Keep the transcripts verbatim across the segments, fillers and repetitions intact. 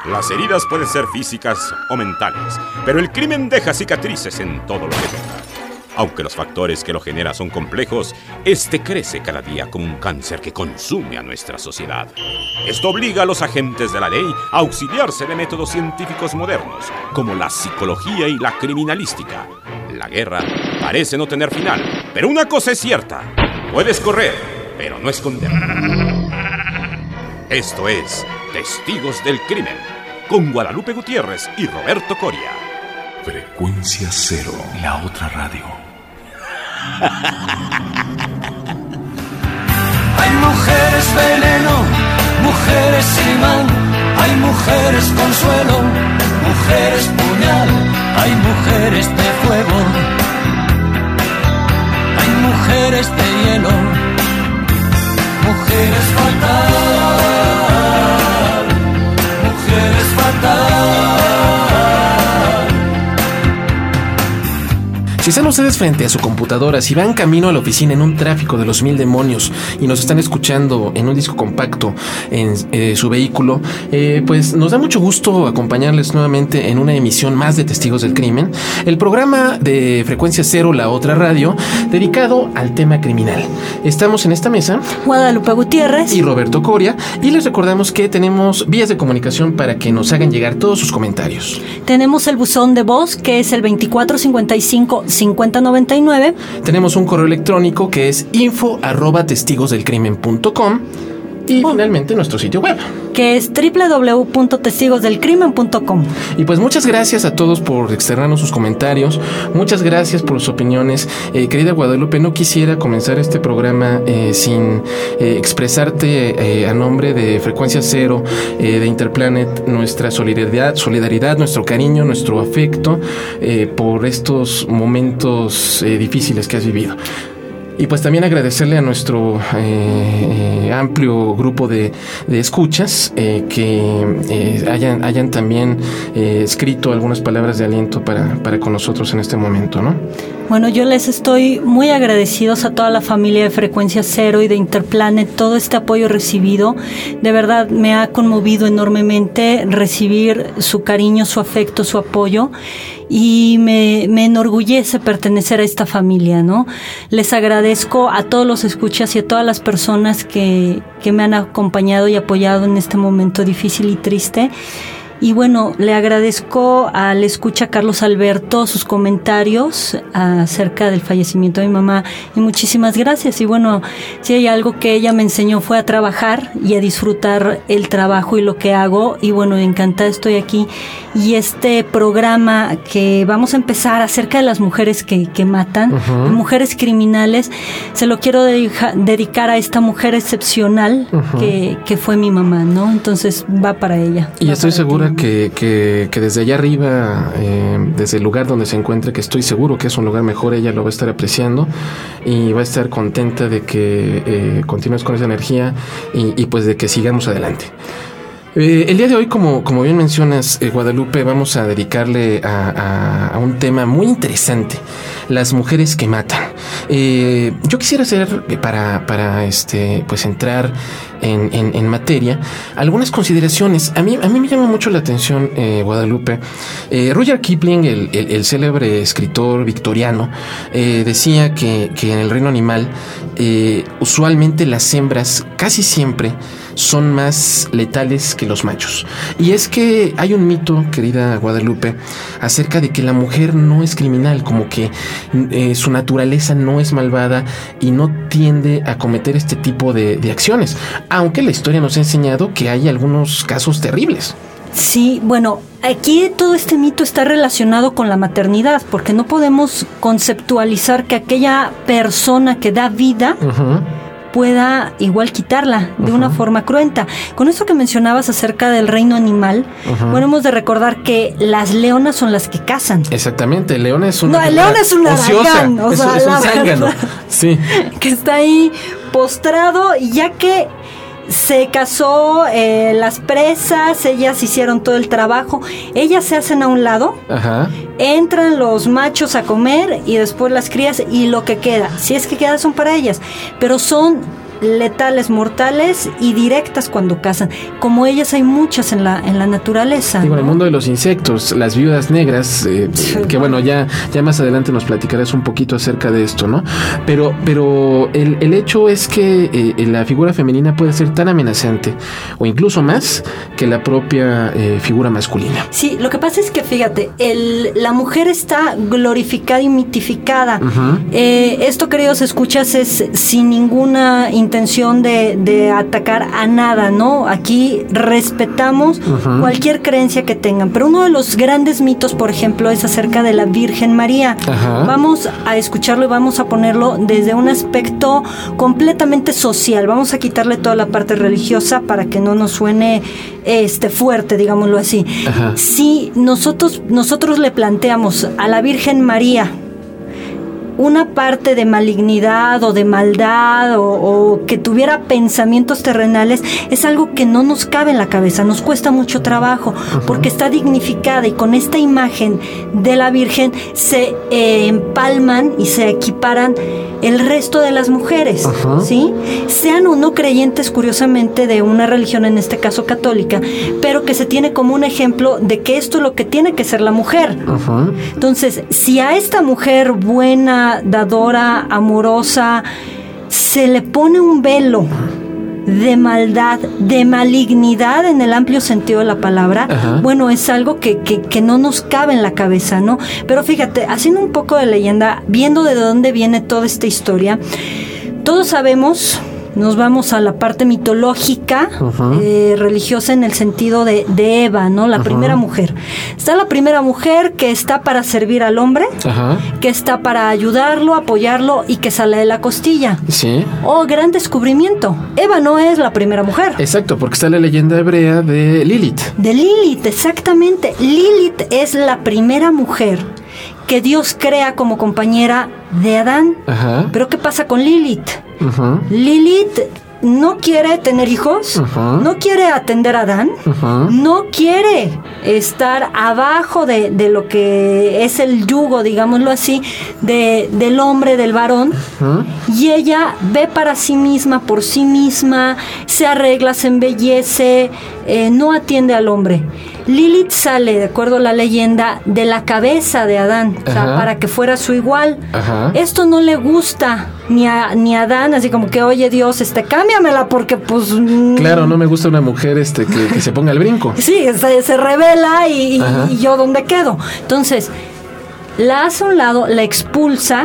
Las heridas pueden ser físicas o mentales, pero el crimen deja cicatrices en todo lo que toca. Aunque los factores que lo generan son complejos, este crece cada día como un cáncer que consume a nuestra sociedad. Esto obliga a los agentes de la ley a auxiliarse de métodos científicos modernos, como la psicología y la criminalística. La guerra parece no tener final, pero una cosa es cierta: puedes correr, pero no esconder. Esto es Testigos del Crimen, con Guadalupe Gutiérrez y Roberto Coria. Frecuencia Cero, la otra radio. Hay mujeres veneno, mujeres imán, hay mujeres consuelo, mujeres puñal, hay mujeres de fuego, hay mujeres de hielo, mujeres fatal, mujeres fatal. Si están ustedes frente a su computadora, si van camino a la oficina en un tráfico de los mil demonios y nos están escuchando en un disco compacto en eh, su vehículo, eh, pues nos da mucho gusto acompañarles nuevamente en una emisión más de Testigos del Crimen, el programa de Frecuencia Cero, la otra radio, dedicado al tema criminal. Estamos en esta mesa Guadalupe Gutiérrez y Roberto Coria, y les recordamos que tenemos vías de comunicación para que nos hagan llegar todos sus comentarios. Tenemos el buzón de voz, que es el veinticuatro cincuenta y cinco cincuenta noventa y nueve. Tenemos un correo electrónico que es info arroba testigos del crimen punto com. Y oh. finalmente nuestro sitio web, que es doble u doble u doble u punto testigos del crimen punto com. Y pues muchas gracias a todos por externarnos sus comentarios. Muchas gracias por sus opiniones. Eh, querida Guadalupe, no quisiera comenzar este programa eh, sin eh, expresarte eh, a nombre de Frecuencia Cero, eh, de Interplanet, nuestra solidaridad, solidaridad, nuestro cariño, nuestro afecto eh, por estos momentos eh, difíciles que has vivido. Y pues también agradecerle a nuestro eh, eh, amplio grupo de, de escuchas eh, que eh, hayan, hayan también eh, escrito algunas palabras de aliento para, para con nosotros en este momento, ¿no? Bueno, yo les estoy muy agradecidos a toda la familia de Frecuencia Cero y de Interplanet, todo este apoyo recibido. De verdad me ha conmovido enormemente recibir su cariño, su afecto, su apoyo. Y me, me enorgullece pertenecer a esta familia, ¿no? Les agradezco a todos los escuchas y a todas las personas que, que me han acompañado y apoyado en este momento difícil y triste. Y bueno, le agradezco al escucha Carlos Alberto sus comentarios acerca del fallecimiento de mi mamá, y muchísimas gracias. Y bueno, si hay algo que ella me enseñó fue a trabajar y a disfrutar el trabajo y lo que hago, y bueno, encantada estoy aquí. Y este programa que vamos a empezar acerca de las mujeres que, que matan, uh-huh. mujeres criminales, se lo quiero dedica, dedicar a esta mujer excepcional uh-huh. que, que fue mi mamá, ¿no? Entonces va para ella. Y estoy segura ti. que, que, que desde allá arriba, eh, desde el lugar donde se encuentre, que estoy seguro que es un lugar mejor, ella lo va a estar apreciando y va a estar contenta de que eh, continúes con esa energía y, y pues de que sigamos adelante. Eh, el día de hoy, como, como bien mencionas, eh, Guadalupe, vamos a dedicarle a, a, a un tema muy interesante: las mujeres que matan. Eh, yo quisiera hacer, para, para este, pues entrar en, en, en materia, algunas consideraciones. A mí, a mí me llama mucho la atención, eh, Guadalupe. Eh, Rudyard Kipling, el, el, el célebre escritor victoriano, eh, decía que, que en el reino animal, eh, usualmente las hembras casi siempre son más letales que los machos. Y es que hay un mito, querida Guadalupe, acerca de que la mujer no es criminal, como que eh, su naturaleza no es malvada y no tiende a cometer este tipo de, de acciones, aunque la historia nos ha enseñado que hay algunos casos terribles. Sí, bueno, aquí todo este mito está relacionado con la maternidad, porque no podemos conceptualizar que aquella persona que da vida uh-huh. pueda igual quitarla de uh-huh. una forma cruenta. Con eso que mencionabas acerca del reino animal, uh-huh. bueno, hemos de recordar que las leonas son las que cazan. Exactamente, el león es un No, el león es un aragán, o es, sea, es un zángano. Sí. Que está ahí postrado, y ya que se cazó eh, las presas, ellas hicieron todo el trabajo, ellas se hacen a un lado, ajá. entran los machos a comer y después las crías, y lo que queda, si es que queda, son para ellas, pero son letales, mortales y directas cuando cazan. Como ellas hay muchas en la en la naturaleza. Digo, ¿no? en el mundo de los insectos, las viudas negras, eh, que bueno, ya, ya más adelante nos platicarás un poquito acerca de esto, ¿no? Pero, pero el, el hecho es que eh, la figura femenina puede ser tan amenazante, o incluso más, que la propia eh, figura masculina. Sí, lo que pasa es que fíjate, el, la mujer está glorificada y mitificada. Uh-huh. Eh, esto, queridos escuchas, es sin ninguna intención de, de atacar a nada, ¿no? Aquí respetamos uh-huh. cualquier creencia que tengan, pero uno de los grandes mitos, por ejemplo, es acerca de la Virgen María. Uh-huh. Vamos a escucharlo y vamos a ponerlo desde un aspecto completamente social. Vamos a quitarle toda la parte religiosa para que no nos suene este fuerte, digámoslo así. Uh-huh. Si nosotros, nosotros le planteamos a la Virgen María una parte de malignidad o de maldad o, o que tuviera pensamientos terrenales, es algo que no nos cabe en la cabeza, nos cuesta mucho trabajo, uh-huh. porque está dignificada, y con esta imagen de la Virgen se eh, empalman y se equiparan el resto de las mujeres, uh-huh. ¿sí? Sean o no creyentes, curiosamente, de una religión, en este caso católica, pero que se tiene como un ejemplo de que esto es lo que tiene que ser la mujer. Uh-huh. Entonces, si a esta mujer buena, dadora, amorosa, se le pone un velo de maldad, de malignidad en el amplio sentido de la palabra, uh-huh. bueno, es algo que, que, que no nos cabe en la cabeza, ¿no? Pero fíjate, haciendo un poco de leyenda, viendo de dónde viene toda esta historia, todos sabemos, nos vamos a la parte mitológica, uh-huh. eh, religiosa, en el sentido de, de Eva, ¿no? La uh-huh. primera mujer. Está la primera mujer que está para servir al hombre, uh-huh. que está para ayudarlo, apoyarlo y que sale de la costilla. Sí. Oh, gran descubrimiento. Eva no es la primera mujer. Exacto, porque está la leyenda hebrea de Lilith. De Lilith, exactamente. Lilith es la primera mujer que Dios crea como compañera de Adán. Uh-huh. Pero ¿qué pasa con Lilith? Uh-huh. Lilith no quiere tener hijos, uh-huh. no quiere atender a Adán, uh-huh. no quiere estar abajo de, de lo que es el yugo, digámoslo así, de, del hombre, del varón, uh-huh. y ella ve para sí misma, por sí misma, se arregla, se embellece, eh, no atiende al hombre. Lilith sale, de acuerdo a la leyenda, de la cabeza de Adán, uh-huh. o sea, para que fuera su igual. Uh-huh. Esto no le gusta ni a, ni a Adán, así como que, oye, Dios, este, cámbiamela, porque pues... Claro, no me gusta una mujer este que, que se ponga el brinco. Sí, se, se revela y, uh-huh. y yo ¿dónde quedo? Entonces, la hace a un lado, la expulsa,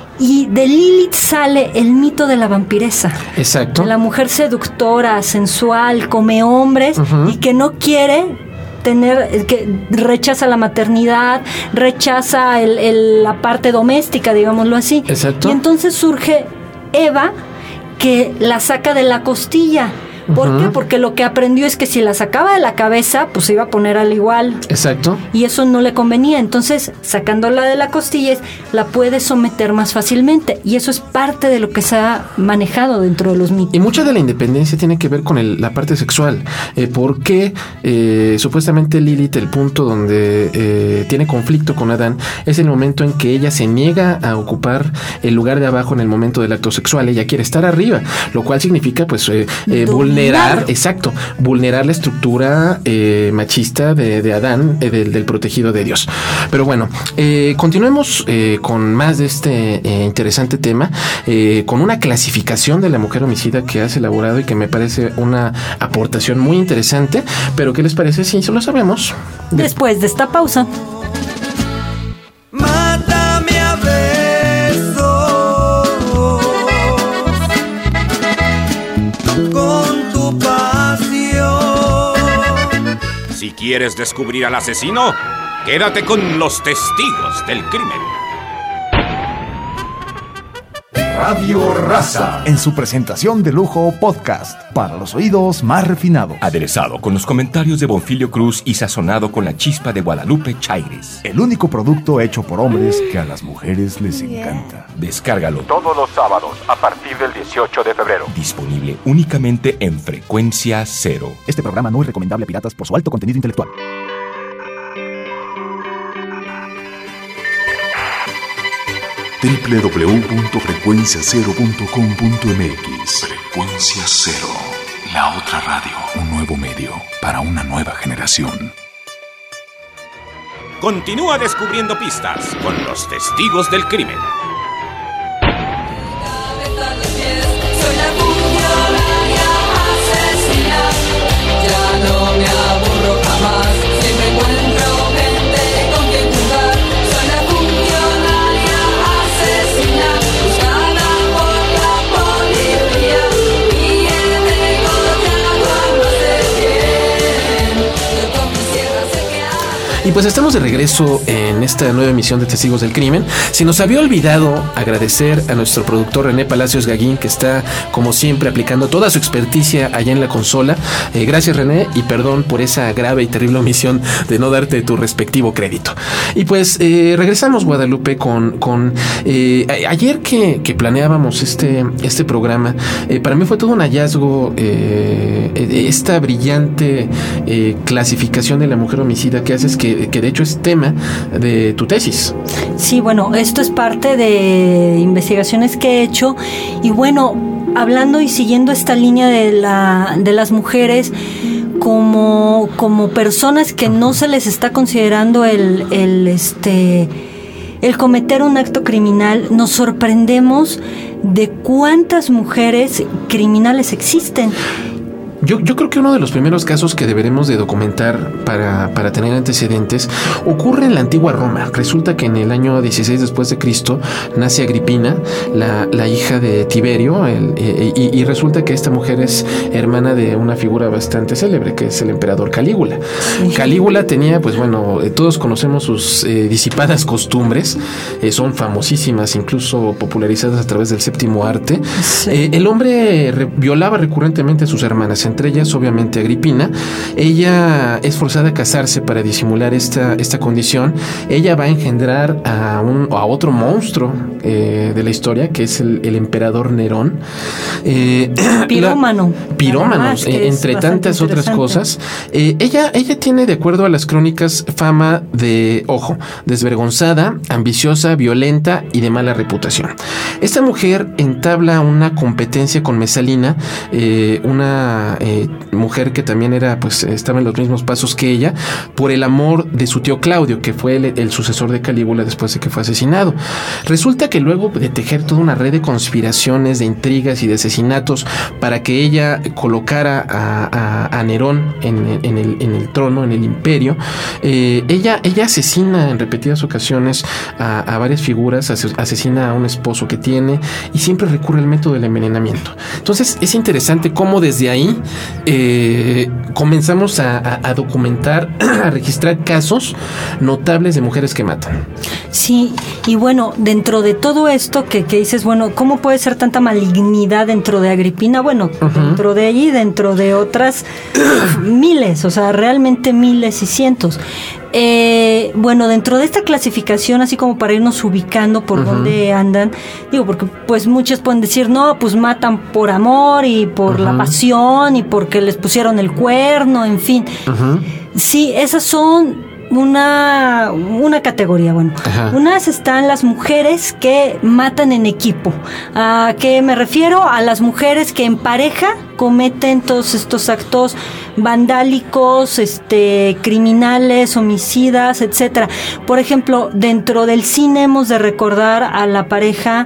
y de Lilith sale el mito de la vampiresa. Exacto. De la mujer seductora, sensual, come hombres, uh-huh. y que no quiere tener, que rechaza la maternidad, rechaza el, el, la parte doméstica, digámoslo así. Exacto. Y entonces surge Eva, que la saca de la costilla. ¿Por uh-huh. qué? Porque lo que aprendió es que si la sacaba de la cabeza, pues se iba a poner al igual. Exacto. Y eso no le convenía. Entonces, sacándola de la costilla, la puede someter más fácilmente. Y eso es parte de lo que se ha manejado dentro de los mitos. Y mucha de la independencia tiene que ver con el, la parte sexual. Eh, porque eh, supuestamente Lilith, el punto donde eh, tiene conflicto con Adán, es el momento en que ella se niega a ocupar el lugar de abajo en el momento del acto sexual. Ella quiere estar arriba, lo cual significa, pues, eh, eh, vulnerar, exacto, vulnerar la estructura eh, machista de, de Adán, eh, del, del protegido de Dios. Pero bueno, eh, continuemos eh, con más de este eh, interesante tema, eh, con una clasificación de la mujer homicida que has elaborado y que me parece una aportación muy interesante. Pero ¿qué les parece si eso lo sabemos después de esta pausa? Si quieres descubrir al asesino, quédate con los testigos del crimen. Radio Raza, en su presentación de lujo podcast, para los oídos más refinados. Aderezado con los comentarios de Bonfilio Cruz y sazonado con la chispa de Guadalupe Chaires. El único producto hecho por hombres que a las mujeres les encanta. Descárgalo todos los sábados a partir del dieciocho de febrero. Disponible únicamente en Frecuencia Cero. Este programa no es recomendable a piratas por su alto contenido intelectual. doble u doble u doble u punto frecuencia cero punto com punto m x. Frecuencia Cero, la otra radio. Un nuevo medio para una nueva generación. Continúa descubriendo pistas con los testigos del crimen. Soy la funcionaria asesina. Ya no me aburro jamás. Siempre encuentro gente con quien jugar. Soy la funcionaria asesina, buscada por la policía. Y he negociado más de cien. Yo con mi sierra sé que hay. Y pues estamos de regreso en esta nueva emisión de Testigos del Crimen. Se nos había olvidado agradecer a nuestro productor René Palacios Gaguín, que está como siempre aplicando toda su experticia allá en la consola. Eh, gracias, René, y perdón por esa grave y terrible omisión de no darte tu respectivo crédito. Y pues eh, regresamos, Guadalupe, con, con eh, a- ayer que, que planeábamos este, este programa, eh, para mí fue todo un hallazgo eh, eh, esta brillante eh, clasificación de la mujer homicida que haces, que, que de hecho es tema de tu tesis. Sí, bueno, esto es parte de investigaciones que he hecho y bueno, hablando y siguiendo esta línea de la de las mujeres como como personas que no se les está considerando el el este el cometer un acto criminal, nos sorprendemos de cuántas mujeres criminales existen. Yo, yo creo que uno de los primeros casos que deberemos de documentar para, para tener antecedentes ocurre en la antigua Roma. Resulta que en el año dieciséis después de Cristo nace Agripina, la, la hija de Tiberio, el, y, y resulta que esta mujer es hermana de una figura bastante célebre, que es el emperador Calígula. Sí. Calígula tenía, pues bueno, todos conocemos sus eh, disipadas costumbres, eh, son famosísimas, incluso popularizadas a través del séptimo arte. Sí. Eh, el hombre re- violaba recurrentemente a sus hermanas, entre ellas obviamente Agripina. Ella es forzada a casarse para disimular esta, esta condición. Ella va a engendrar a, un, a otro monstruo eh, de la historia, que es el, el emperador Nerón. Eh, pirómano. La, pirómano, eh, entre tantas otras cosas. Eh, ella, ella tiene, de acuerdo a las crónicas, fama de, ojo, desvergonzada, ambiciosa, violenta y de mala reputación. Esta mujer entabla una competencia con Mesalina, eh, una Eh, mujer que también era, pues, estaba en los mismos pasos que ella, por el amor de su tío Claudio, que fue el, el sucesor de Calígula después de que fue asesinado. Resulta que luego de tejer toda una red de conspiraciones, de intrigas y de asesinatos para que ella colocara a, a, a Nerón en, en, el, en el trono, en el imperio, eh, ella, ella asesina en repetidas ocasiones a, a varias figuras, asesina a un esposo que tiene y siempre recurre al método del envenenamiento. Entonces es interesante cómo desde ahí Eh, comenzamos a, a, a documentar, a registrar casos notables de mujeres que matan. Sí, y bueno, dentro de todo esto que, que dices, bueno, ¿cómo puede ser tanta malignidad dentro de Agripina? Bueno, uh-huh. dentro de allí, dentro de otras miles, o sea, realmente miles y cientos. Eh, bueno, dentro de esta clasificación, así como para irnos ubicando por uh-huh. dónde andan, digo, porque pues muchos pueden decir, no, pues matan por amor y por uh-huh. la pasión y porque les pusieron el cuerno, en fin. Uh-huh. Sí, esas son una una categoría, bueno. Ajá. Unas están las mujeres que matan en equipo. ¿A qué me refiero? A las mujeres que en pareja cometen todos estos actos vandálicos, este, criminales, homicidas, etcétera. Por ejemplo, dentro del cine hemos de recordar a la pareja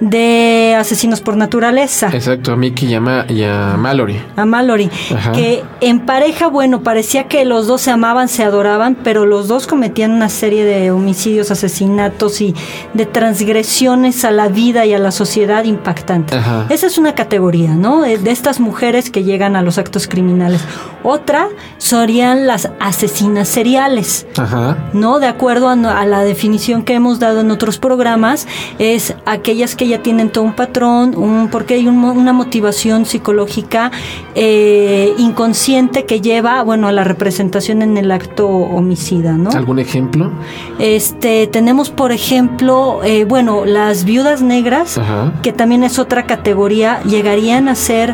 de Asesinos por Naturaleza. Exacto, a Mickey y a, Ma- y a Mallory. A Mallory, Ajá. que en pareja, bueno, parecía que los dos se amaban, se adoraban, pero los dos cometían una serie de homicidios, asesinatos y de transgresiones a la vida y a la sociedad impactantes. Ajá. Esa es una categoría, ¿no? De, de estas mujeres que llegan a los actos criminales. Otra serían las asesinas seriales, Ajá. ¿no? De acuerdo a, a la definición que hemos dado en otros programas, es aquellas que ya tienen todo un patrón, un, porque hay un, una motivación psicológica eh, inconsciente que lleva, bueno, a la representación en el acto homicida, ¿no? ¿Algún ejemplo? Este, tenemos, por ejemplo, eh, bueno, las viudas negras, Ajá. que también es otra categoría, llegarían a ser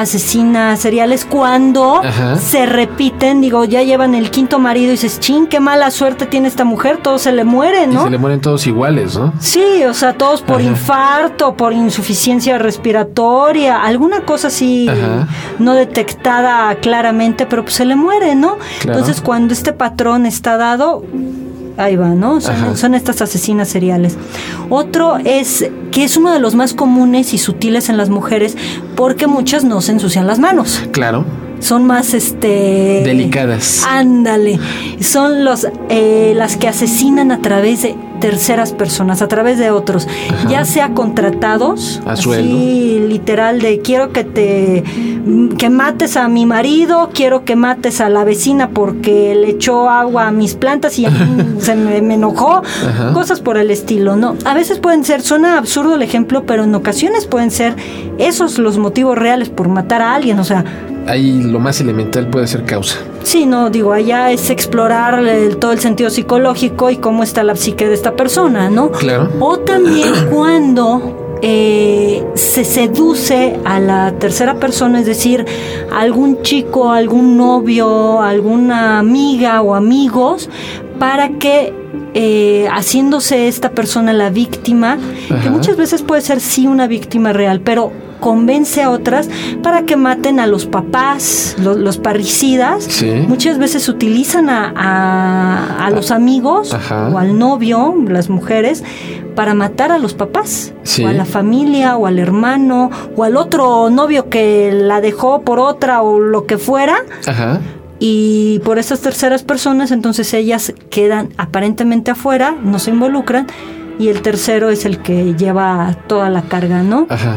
asesinas seriales cuando Ajá. se repiten, digo, ya llevan el quinto marido y dices, chin, qué mala suerte tiene esta mujer, todos se le mueren, ¿no? Y se le mueren todos iguales, ¿no? Sí, o sea, todos por Ajá. infarto, por insuficiencia respiratoria, alguna cosa así Ajá. no detectada claramente, pero pues se le muere, ¿no? Claro. Entonces, cuando este patrón está dado, ahí va, ¿no? Son, son estas asesinas seriales. Otro es que es uno de los más comunes y sutiles en las mujeres porque muchas no se ensucian las manos. Claro. Son más, este... delicadas. Ándale. Son los, eh, las que asesinan a través de terceras personas, a través de otros. Ajá. Ya sea contratados. A sueldo. Así, literal, de quiero que te... que mates a mi marido, quiero que mates a la vecina porque le echó agua a mis plantas y a mí se me, me enojó. Ajá. Cosas por el estilo, ¿no? A veces pueden ser, suena absurdo el ejemplo, pero en ocasiones pueden ser esos los motivos reales por matar a alguien, o sea... Ahí lo más elemental puede ser causa. Sí, no, digo, allá es explorar el, todo el sentido psicológico y cómo está la psique de esta persona, ¿no? Claro. O también cuando eh, se seduce a la tercera persona, es decir, algún chico, algún novio, alguna amiga o amigos, para que eh, haciéndose esta persona la víctima, Ajá. que muchas veces puede ser sí una víctima real, pero convence a otras para que maten a los papás, los, los parricidas. Sí. Muchas veces utilizan a, a, a los amigos Ajá. o al novio, las mujeres, para matar a los papás, sí. o a la familia, o al hermano, o al otro novio que la dejó por otra o lo que fuera. Ajá. Y por estas terceras personas, entonces ellas quedan aparentemente afuera, no se involucran, y el tercero es el que lleva toda la carga, ¿no? Ajá.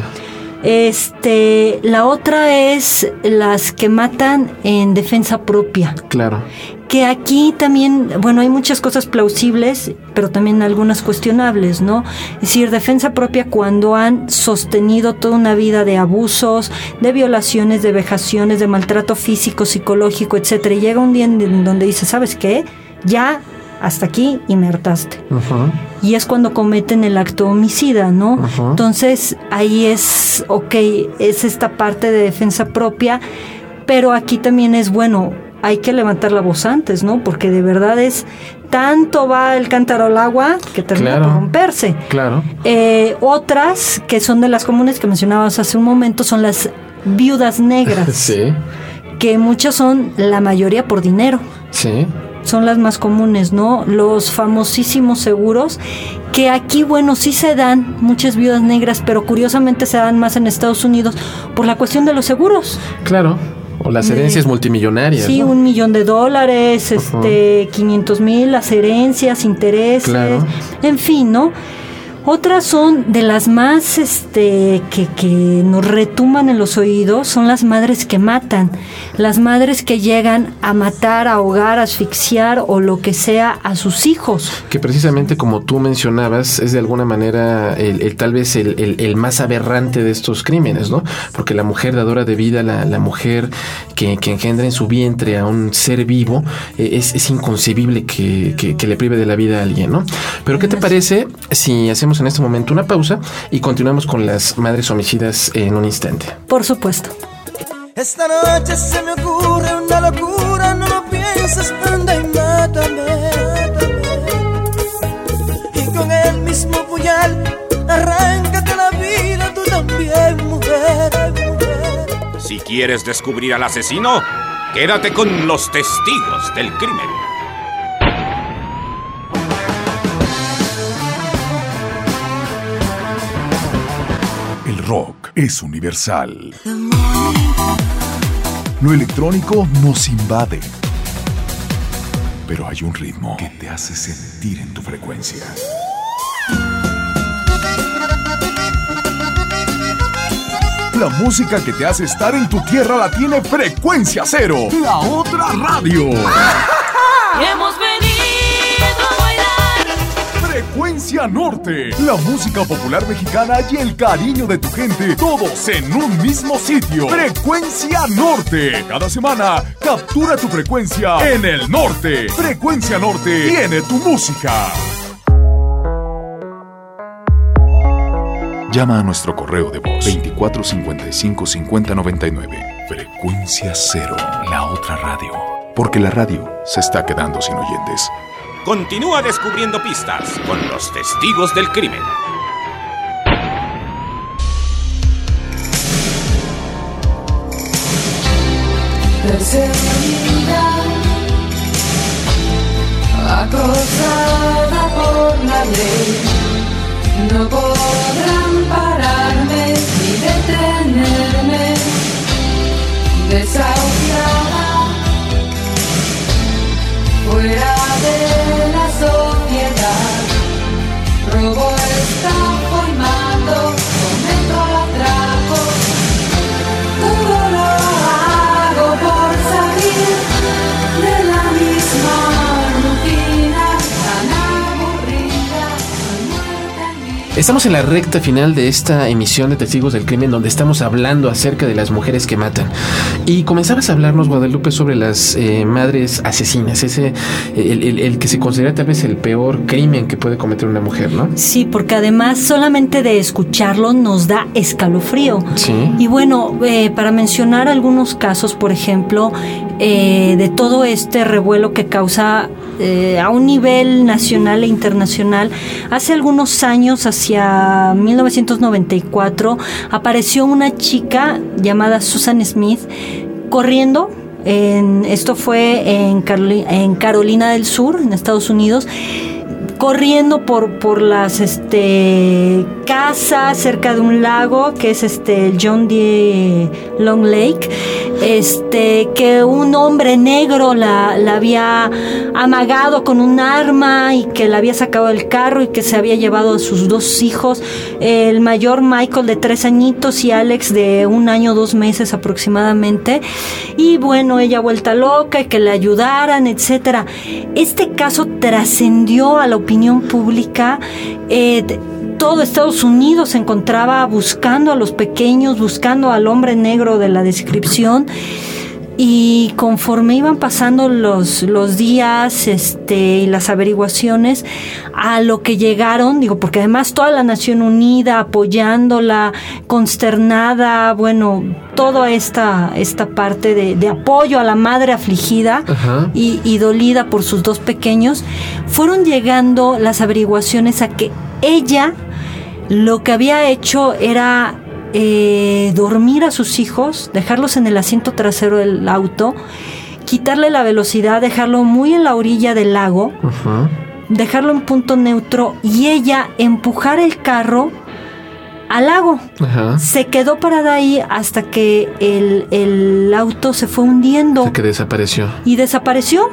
Este, la otra es las que matan en defensa propia. Claro. Que aquí también, bueno, hay muchas cosas plausibles, pero también algunas cuestionables, ¿no? Es decir, defensa propia cuando han sostenido toda una vida de abusos, de violaciones, de vejaciones, de maltrato físico, psicológico, etcétera. Y llega un día en donde dice, ¿sabes qué? Ya hasta aquí y me hartaste. Uh-huh. Y es cuando cometen el acto homicida, ¿no? Uh-huh. Entonces, ahí es, ok, es esta parte de defensa propia, pero aquí también es, bueno, hay que levantar la voz antes, ¿no? Porque de verdad es, tanto va el cántaro al agua que termina claro, por romperse. Claro. Eh, otras, que son de las comunes que mencionabas hace un momento, son las viudas negras. Sí. Que muchas son, la mayoría por dinero. Sí. Son las más comunes, ¿no? Los famosísimos seguros, que aquí, bueno, sí se dan muchas viudas negras, pero curiosamente se dan más en Estados Unidos por la cuestión de los seguros. Claro, o las herencias de, multimillonarias. Sí, ¿no? Un millón de dólares, uh-huh. este, quinientos mil, las herencias, intereses, claro. En fin, ¿no? Otras son de las más este que, que nos retumban en los oídos, son las madres que matan, las madres que llegan a matar, a ahogar, a asfixiar o lo que sea a sus hijos. Que precisamente como tú mencionabas, es de alguna manera el, el tal vez el, el, el más aberrante de estos crímenes, ¿no? Porque la mujer dadora de vida, la, la mujer que, que engendra en su vientre a un ser vivo, eh, es, es inconcebible que, que, que le prive de la vida a alguien, ¿no? Pero ¿qué te parece si hacemos en este momento una pausa y continuamos con las madres homicidas en un instante? Por supuesto. Esta noche se me ocurre una locura, no lo pienses, anda y mátame, mátame. Y con el mismo puñal arráncate la vida tú también, mujer, mujer. Si quieres descubrir al asesino, quédate con los testigos del crimen. El rock es universal. Lo electrónico nos invade. Pero hay un ritmo que te hace sentir en tu frecuencia. La música que te hace estar en tu tierra la tiene Frecuencia Cero, la otra radio. Hemos venido a bailar. Frecuencia Norte, la música popular mexicana y el cariño de tu gente, todos en un mismo sitio. Frecuencia Norte. Cada semana, captura tu frecuencia en el norte. Frecuencia Norte tiene tu música. Llama a nuestro correo de voz veinticuatro cincuenta y cinco cincuenta noventa y nueve. Frecuencia Cero, la otra radio. Porque la radio se está quedando sin oyentes. Continúa descubriendo pistas con los testigos del crimen. Perseguida, acosada por la ley, no podrán pararme ni detenerme. Desahuciada, fuera de la sociedad, robo, estafa y mato, cometo atracos. Todo lo hago por salir de la misma rutina tan aburrida. Estamos en la recta final de esta emisión de Testigos del Crimen, donde estamos hablando acerca de las mujeres que matan. Y comenzabas a hablarnos, Guadalupe, sobre las eh, madres asesinas, ese el, el, el que se considera tal vez el peor crimen que puede cometer una mujer, ¿no? Sí, porque además solamente de escucharlo nos da escalofrío. Sí. Y bueno, eh, para mencionar algunos casos, por ejemplo, eh, de todo este revuelo que causa eh, a un nivel nacional e internacional, hace algunos años, hacia mil novecientos noventa y cuatro, apareció una chica llamada Susan Smith corriendo. En, esto fue en, Caroli- en Carolina del Sur, en Estados Unidos, corriendo por por las este casas cerca de un lago que es este el John D. Long Lake, este que un hombre negro la, la había amagado con un arma y que la había sacado del carro y que se había llevado a sus dos hijos, el mayor Michael de tres añitos y Alex de un año dos meses aproximadamente, y bueno, ella vuelta loca y que le ayudaran, etcétera. Este caso trascendió a la opinión pública. eh, todo Estados Unidos se encontraba buscando a los pequeños, buscando al hombre negro de la descripción, y conforme iban pasando los, los días este, y las averiguaciones, a lo que llegaron, digo, porque además toda la Nación Unida apoyándola, consternada, bueno, toda esta, esta parte de, de apoyo a la madre afligida y, y dolida por sus dos pequeños, fueron llegando las averiguaciones a que ella lo que había hecho era eh, dormir a sus hijos, dejarlos en el asiento trasero del auto, quitarle la velocidad, dejarlo muy en la orilla del lago, uh-huh. dejarlo en punto neutro y ella empujar el carro al lago. Uh-huh. Se quedó parada ahí hasta que el, el auto se fue hundiendo. Hasta que desapareció. Y desapareció.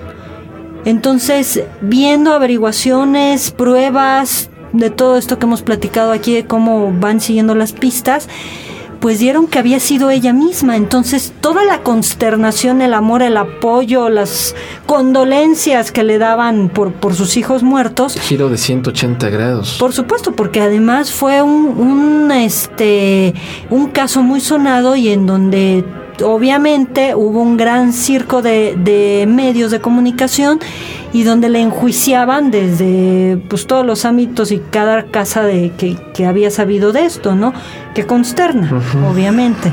Entonces, viendo averiguaciones, pruebas de todo esto que hemos platicado aquí, de cómo van siguiendo las pistas, pues dieron que había sido ella misma. Entonces toda la consternación, el amor, el apoyo, las condolencias que le daban por, por sus hijos muertos. Giro de ciento ochenta grados. Por supuesto, porque además fue un, un, este, un caso muy sonado y en donde obviamente hubo un gran circo de, de medios de comunicación y donde le enjuiciaban desde pues todos los ámbitos y cada casa de que, que había sabido de esto, ¿no? Que consterna, uh-huh. obviamente.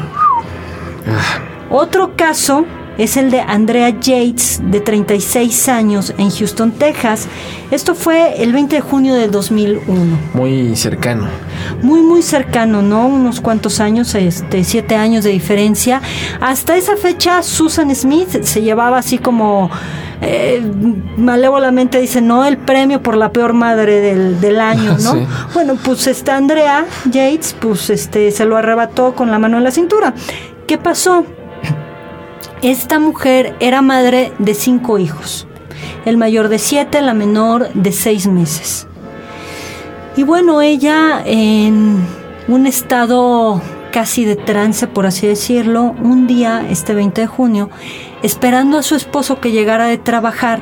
Uh. Otro caso es el de Andrea Yates, de treinta y seis años, en Houston, Texas. Esto fue el veinte de junio de dos mil uno. Muy cercano. Muy, muy cercano, ¿no? Unos cuantos años, este, siete años de diferencia. Hasta esa fecha, Susan Smith se llevaba así como... Eh, malévolamente dice, no, el premio por la peor madre del, del año, ¿no? Sí. Bueno, pues esta Andrea Yates, pues este, se lo arrebató con la mano en la cintura. ¿Qué pasó? Esta mujer era madre de cinco hijos, el mayor de siete, la menor de seis meses. Y bueno, ella en un estado casi de trance, por así decirlo, un día, este veinte de junio, esperando a su esposo que llegara de trabajar,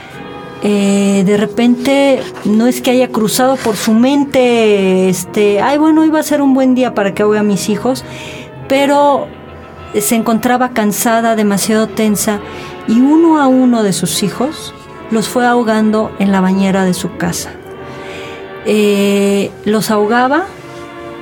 eh, de repente no es que haya cruzado por su mente, este, ay bueno, iba a ser un buen día para que ahogue a mis hijos, pero se encontraba cansada, demasiado tensa, y uno a uno de sus hijos los fue ahogando en la bañera de su casa. Eh, los ahogaba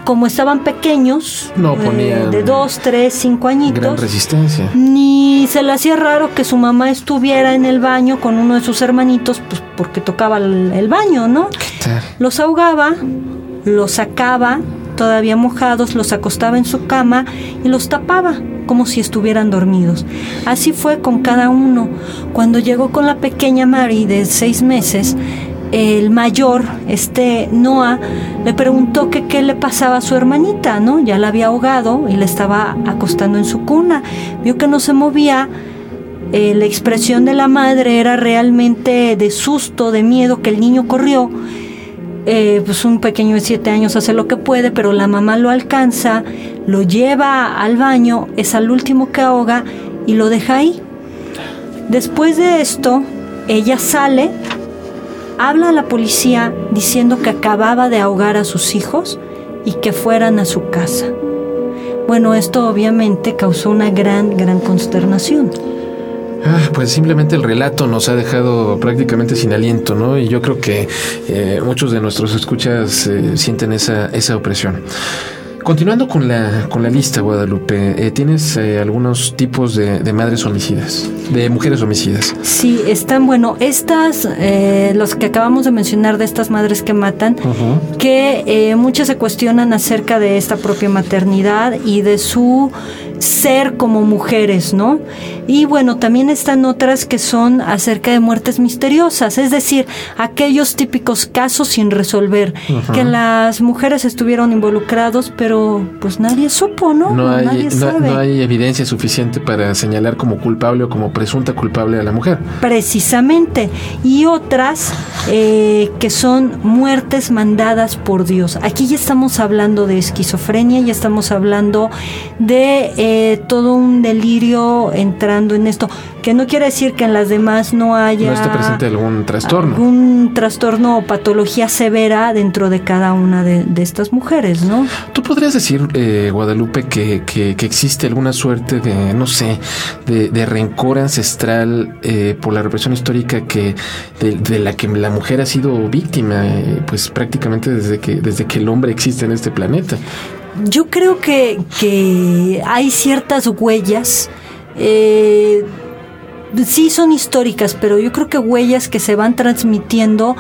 como estaban pequeños, no eh, ponían de dos, tres, cinco añitos, gran resistencia. Ni se le hacía raro que su mamá estuviera en el baño con uno de sus hermanitos, pues porque tocaba el, el baño, ¿no? ¿Qué tal? Los ahogaba, los sacaba, todavía mojados, los acostaba en su cama y los tapaba como si estuvieran dormidos. Así fue con cada uno. Cuando llegó con la pequeña Mari de seis meses, el mayor, este Noah, le preguntó que qué le pasaba a su hermanita, ¿no? Ya la había ahogado y la estaba acostando en su cuna. Vio que no se movía. Eh, la expresión de la madre era realmente de susto, de miedo, que el niño corrió. Eh, pues un pequeño de siete años hace lo que puede, pero la mamá lo alcanza, lo lleva al baño, es al último que ahoga y lo deja ahí. Después de esto, ella sale, habla a la policía diciendo que acababa de ahogar a sus hijos y que fueran a su casa. Bueno, esto obviamente causó una gran, gran consternación. Ah, pues simplemente el relato nos ha dejado prácticamente sin aliento, ¿no? Y yo creo que eh, muchos de nuestros escuchas eh, sienten esa, esa opresión. Continuando con la con la lista, Guadalupe, eh, ¿tienes eh, algunos tipos de, de madres homicidas, de mujeres homicidas? Sí, están, bueno, estas, eh, los que acabamos de mencionar de estas madres que matan, uh-huh. que eh, muchas se cuestionan acerca de esta propia maternidad y de su ser como mujeres, ¿no? Y bueno, también están otras que son acerca de muertes misteriosas, es decir, aquellos típicos casos sin resolver, uh-huh. que las mujeres estuvieron involucrados, pero pues nadie supo, ¿no? No hay, nadie no, sabe. No hay evidencia suficiente para señalar como culpable o como presunta culpable a la mujer. Precisamente. Y otras eh, que son muertes mandadas por Dios. Aquí ya estamos hablando de esquizofrenia, ya estamos hablando de eh, todo un delirio entrando en esto, que no quiere decir que en las demás no haya... No esté presente algún trastorno. Algún trastorno o patología severa dentro de cada una de, de estas mujeres, ¿no? ¿Tú podrías decir, eh, Guadalupe, que, que, que existe alguna suerte de, no sé, de, de rencor ancestral eh, por la represión histórica que de, de la que la mujer ha sido víctima, eh, pues prácticamente desde que, desde que el hombre existe en este planeta? Yo creo que, que hay ciertas huellas, eh, sí son históricas, pero yo creo que huellas que se van transmitiendo,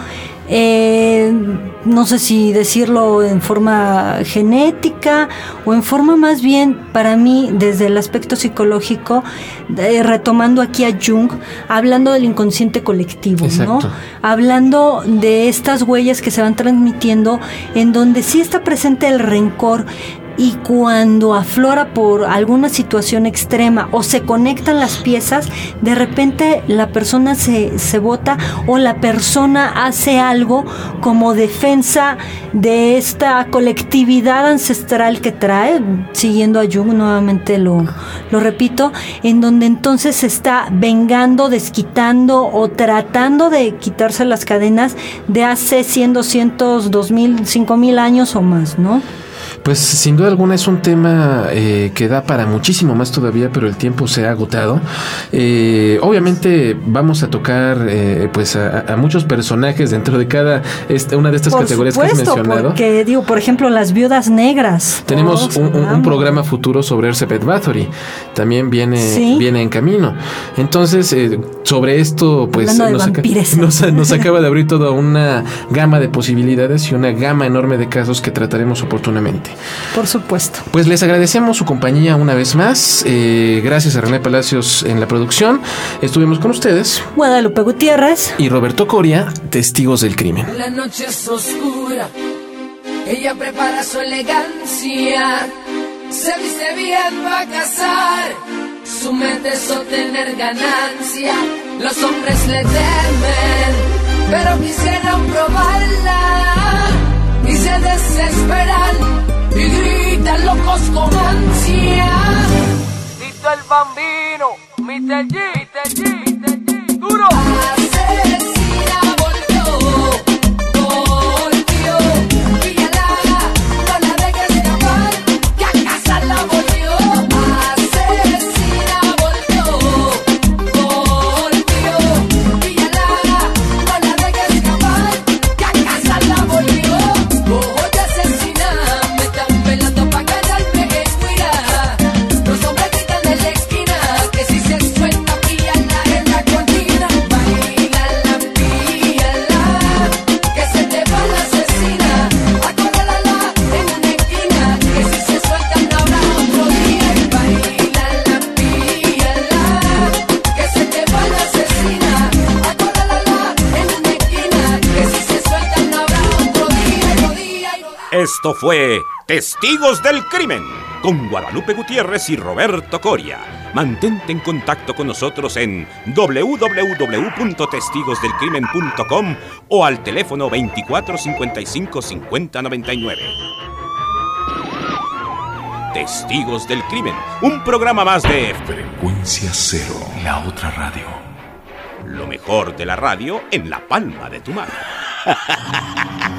eh, no sé si decirlo en forma genética o en forma más bien, para mí, desde el aspecto psicológico, eh, retomando aquí a Jung, hablando del inconsciente colectivo, exacto, ¿no? Hablando de estas huellas que se van transmitiendo, en donde sí está presente el rencor. Y cuando aflora por alguna situación extrema o se conectan las piezas, de repente la persona se, se bota o la persona hace algo como defensa de esta colectividad ancestral que trae, siguiendo a Jung, nuevamente lo, lo repito, en donde entonces se está vengando, desquitando o tratando de quitarse las cadenas de hace cien, doscientos, dos mil, cinco mil años o más, ¿no? Pues sin duda alguna es un tema eh, que da para muchísimo más todavía, pero el tiempo se ha agotado. Eh, obviamente vamos a tocar eh, pues a, a muchos personajes dentro de cada esta, una de estas por categorías supuesto, que has mencionado. Porque digo, por ejemplo, las viudas negras. Tenemos oh, un, un, un programa futuro sobre Elizabeth Bathory, también viene ¿sí? viene en camino. Entonces eh, sobre esto pues nos, aca- nos, nos acaba de abrir toda una gama de posibilidades y una gama enorme de casos que trataremos oportunamente. Por supuesto. Pues les agradecemos su compañía una vez más. Eh, gracias a René Palacios en la producción. Estuvimos con ustedes Guadalupe Gutiérrez y Roberto Coria, testigos del crimen. La noche es oscura, ella prepara su elegancia, se viste bien va a casar, su mente es obtener ganancia. Los hombres le temen, pero quisieran probarla y se desesperan y gritan locos con ansia. Tito el Bambino, mister G, mister G, mister G, duro. Asesina volvió, volvió, píllala, no la dejes escapar, que a casa la volvió. Asesina volvió, volvió, píllala, no la dejes escapar, que a casa la volvió. Voy a asesinarme también. Esto fue Testigos del Crimen, con Guadalupe Gutiérrez y Roberto Coria. Mantente en contacto con nosotros en doble u doble u doble u punto testigos del crimen punto com o al teléfono veinticuatro cincuenta y cinco cincuenta noventa y nueve. Testigos del Crimen, un programa más de Frecuencia Cero, la otra radio. Lo mejor de la radio en la palma de tu mano.